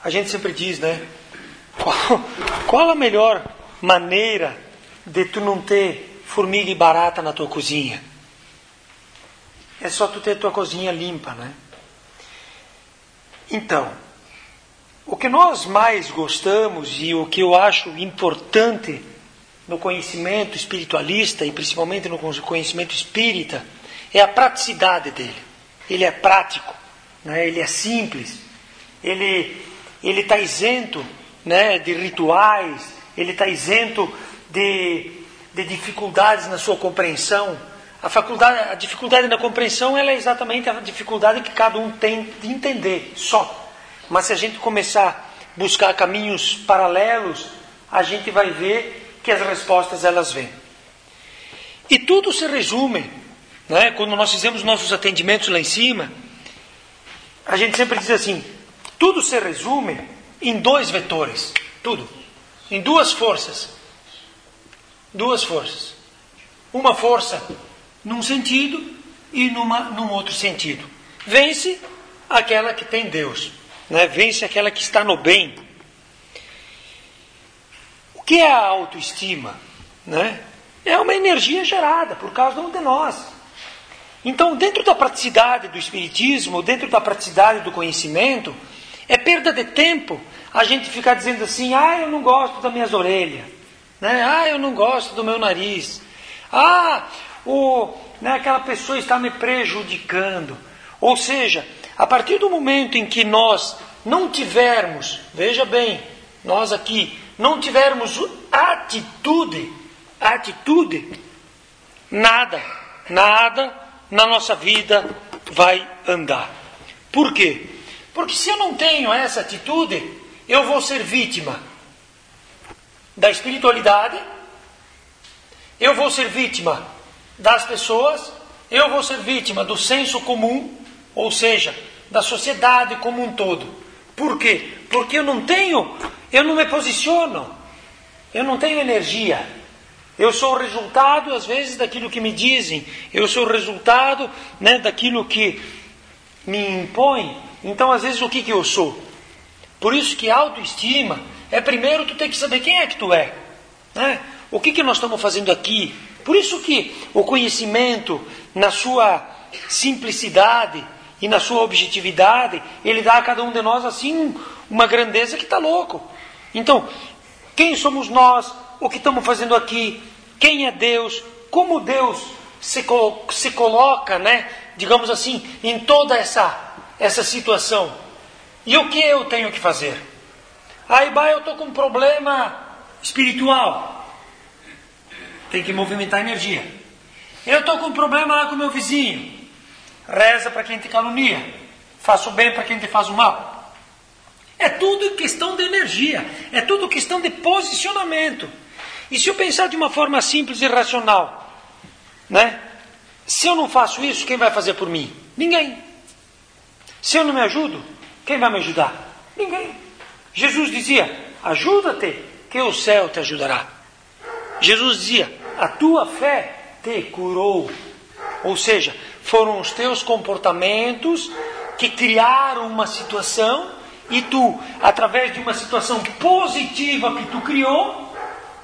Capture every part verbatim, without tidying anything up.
A gente sempre diz, né? Qual, qual a melhor maneira de tu não ter formiga e barata na tua cozinha? É só tu ter tua cozinha limpa, né? Então, o que nós mais gostamos e o que eu acho importante no conhecimento espiritualista e principalmente no conhecimento espírita é a praticidade dele. Ele é prático, né? Ele é simples, ele ele está isento, né, de rituais, ele está isento de, de dificuldades na sua compreensão. A, faculdade, a dificuldade na compreensão ela é exatamente a dificuldade que cada um tem de entender, só. Mas se a gente começar a buscar caminhos paralelos, a gente vai ver que as respostas elas vêm. E tudo se resume, né? Quando nós fizemos nossos atendimentos lá em cima, a gente sempre diz assim, tudo se resume em dois vetores, tudo, em duas forças. Duas forças. Uma força num sentido e numa, num outro sentido. Vence aquela que tem Deus, né? Vence aquela que está no bem. O que é a autoestima? Né? É uma energia gerada por cada um de nós. Então, dentro da praticidade do Espiritismo, dentro da praticidade do conhecimento, é perda de tempo a gente ficar dizendo assim, ah, eu não gosto das minhas orelhas, né? Ah, eu não gosto do meu nariz, ah, o, né, aquela pessoa está me prejudicando. Ou seja, a partir do momento em que nós não tivermos, veja bem, nós aqui, não tivermos atitude, atitude, nada, nada na nossa vida vai andar. Por quê? Porque se eu não tenho essa atitude, eu vou ser vítima da espiritualidade, eu vou ser vítima das pessoas, eu vou ser vítima do senso comum, ou seja, da sociedade como um todo. Por quê? Porque eu não tenho, eu não me posiciono, eu não tenho energia. Eu sou o resultado, às vezes, daquilo que me dizem, eu sou o resultado, né, daquilo que me impõe. Então, às vezes, o que, que eu sou? Por isso que autoestima é primeiro tu tem que saber quem é que tu é, né? O que, que nós estamos fazendo aqui? Por isso que o conhecimento, na sua simplicidade e na sua objetividade, ele dá a cada um de nós assim uma grandeza que está louco. Então, quem somos nós? O que estamos fazendo aqui? Quem é Deus? Como Deus se, colo- se coloca, né? Digamos assim, em toda essa essa situação. E o que eu tenho que fazer? Aí, bah, eu estou com um problema espiritual. Tem que movimentar a energia. Eu estou com um problema lá com o meu vizinho. Reza para quem te calunia. Faça o bem para quem te faz o mal. É tudo questão de energia. É tudo questão de posicionamento. E se eu pensar de uma forma simples e racional, né? Se eu não faço isso, quem vai fazer por mim? Ninguém. Se eu não me ajudo, quem vai me ajudar? Ninguém. Jesus dizia, ajuda-te, que o céu te ajudará. Jesus dizia, a tua fé te curou. Ou seja, foram os teus comportamentos que criaram uma situação e tu, através de uma situação positiva que tu criou,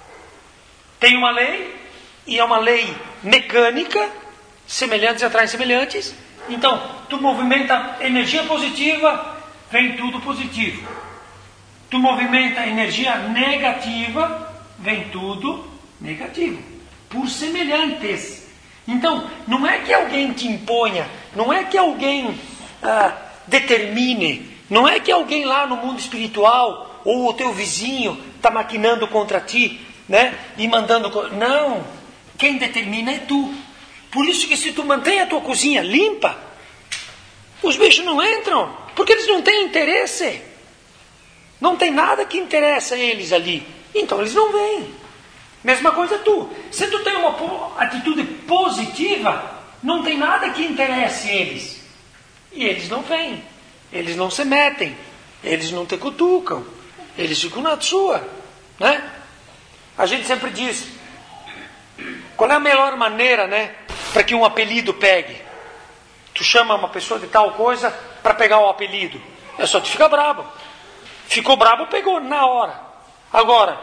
tem uma lei, e é uma lei mecânica, semelhantes atraem semelhantes. Então, tu movimenta energia positiva, vem tudo positivo. Tu movimenta energia negativa, vem tudo negativo. Por semelhantes. Então, não é que alguém te imponha, não é que alguém ah, determine, não é que alguém lá no mundo espiritual, ou o teu vizinho, está maquinando contra ti, né? E mandando... Não, quem determina é tu. Por isso que se tu mantém a tua cozinha limpa, os bichos não entram, porque eles não têm interesse. Não tem nada que interessa a eles ali. Então eles não vêm. Mesma coisa tu. Se tu tem uma atitude positiva, não tem nada que interesse eles. E eles não vêm. Eles não se metem. Eles não te cutucam. Eles ficam na sua, né? A gente sempre diz, qual é a melhor maneira, né, para que um apelido pegue? Tu chama uma pessoa de tal coisa para pegar o apelido. É só tu ficar bravo. Ficou brabo, pegou na hora. Agora,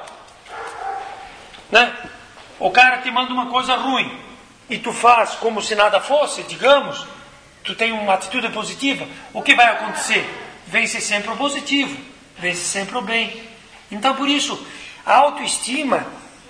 né? O cara te manda uma coisa ruim e tu faz como se nada fosse, digamos, tu tem uma atitude positiva, o que vai acontecer? Vence sempre o positivo, vence sempre o bem. Então, por isso, a autoestima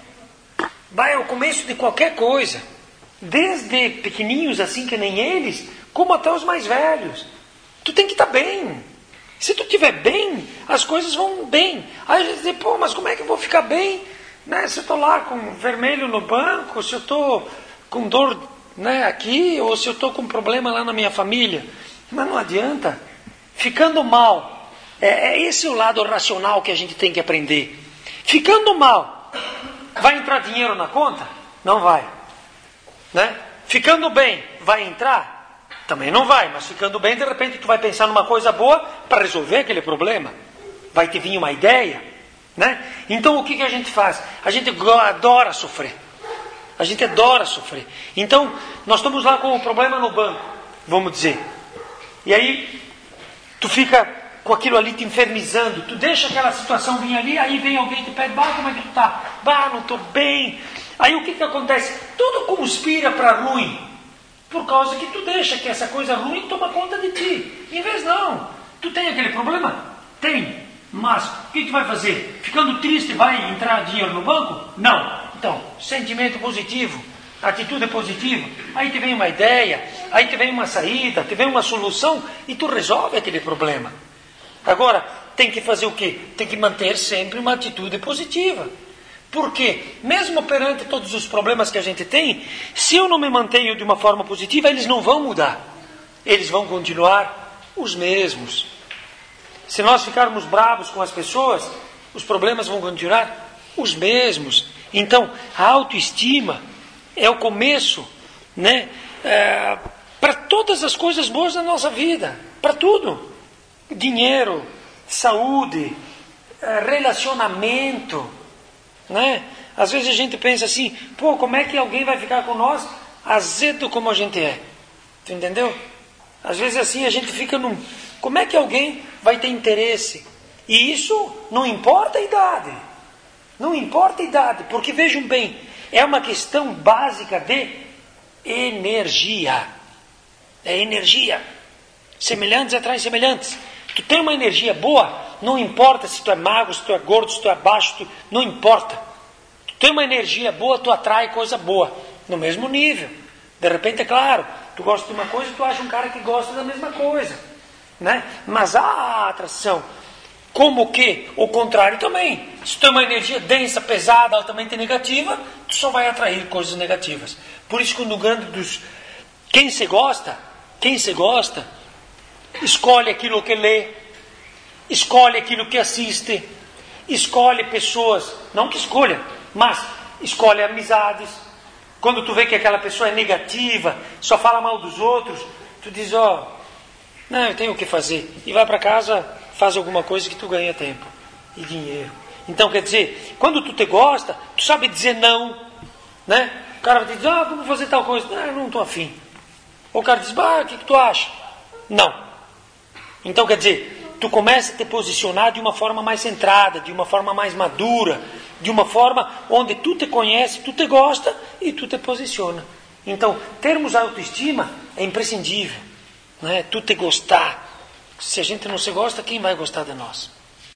vai ao começo de qualquer coisa, desde pequeninhos assim que nem eles, como até os mais velhos. Tu tem que estar bem. Se tu estiver bem, as coisas vão bem. Aí a gente diz, pô, mas como é que eu vou ficar bem? Né? Se eu estou lá com vermelho no banco, se eu estou com dor, né, aqui, ou se eu estou com problema lá na minha família. Mas não adianta. Ficando mal, é, é esse o lado racional que a gente tem que aprender. Ficando mal, vai entrar dinheiro na conta? Não vai. Né? Ficando bem, vai entrar? Também não vai. Mas ficando bem, de repente, tu vai pensar numa coisa boa para resolver aquele problema. Vai te vir uma ideia. Né? Então o que, que a gente faz? A gente adora sofrer. A gente adora sofrer. Então nós estamos lá com o problema no banco, vamos dizer. E aí tu fica com aquilo ali te infernizando. Tu deixa aquela situação vir ali, aí vem alguém e te pede, bah, como é que tu tá? Bah, não estou bem. Aí o que, que acontece? Tudo conspira para ruim. Por causa que tu deixa que essa coisa ruim toma conta de ti. Em vez não. Tu tem aquele problema? Tem. Mas, o que tu vai fazer? Ficando triste vai entrar dinheiro no banco? Não. Então, sentimento positivo, atitude positiva, aí te vem uma ideia, aí te vem uma saída, te vem uma solução e tu resolve aquele problema. Agora, tem que fazer o quê? Tem que manter sempre uma atitude positiva. Porque, mesmo perante todos os problemas que a gente tem, se eu não me mantenho de uma forma positiva, eles não vão mudar. Eles vão continuar os mesmos. Se nós ficarmos bravos com as pessoas, os problemas vão continuar os mesmos. Então, a autoestima é o começo, né, é, para todas as coisas boas da nossa vida. Para tudo. Dinheiro, saúde, relacionamento. Né? Às vezes a gente pensa assim, pô, como é que alguém vai ficar com nós azedo como a gente é? Tu entendeu? Às vezes assim a gente fica num... Como é que alguém vai ter interesse? E isso não importa a idade. Não importa a idade. Porque vejam bem, é uma questão básica de energia. É energia. Semelhantes atraem semelhantes. Tu tem uma energia boa, não importa se tu é magro, se tu é gordo, se tu é baixo, tu... não importa. Tu tem uma energia boa, tu atrai coisa boa. No mesmo nível. De repente, é claro, tu gosta de uma coisa, tu acha um cara que gosta da mesma coisa. Né? Mas há atração. Como que o contrário também. Se tu tem uma energia densa, pesada, altamente negativa, tu só vai atrair coisas negativas. Por isso que no grande dos... Quem se gosta, quem se gosta, escolhe aquilo que lê, escolhe aquilo que assiste, escolhe pessoas, não que escolha, mas escolhe amizades. Quando tu vê que aquela pessoa é negativa, só fala mal dos outros, tu diz, ó, oh, não, eu tenho o que fazer. E vai para casa, faz alguma coisa que tu ganha tempo e dinheiro. Então, quer dizer, quando tu te gosta, tu sabe dizer não. Né? O cara vai te dizer, ah, vamos fazer tal coisa. Não, eu não estou afim. Ou o cara diz, ah, o que, que tu acha? Não. Então, quer dizer, tu começa a te posicionar de uma forma mais centrada, de uma forma mais madura, de uma forma onde tu te conhece, tu te gosta e tu te posiciona. Então, termos autoestima é imprescindível. Né? Tu te gostar. Se a gente não se gosta, quem vai gostar de nós?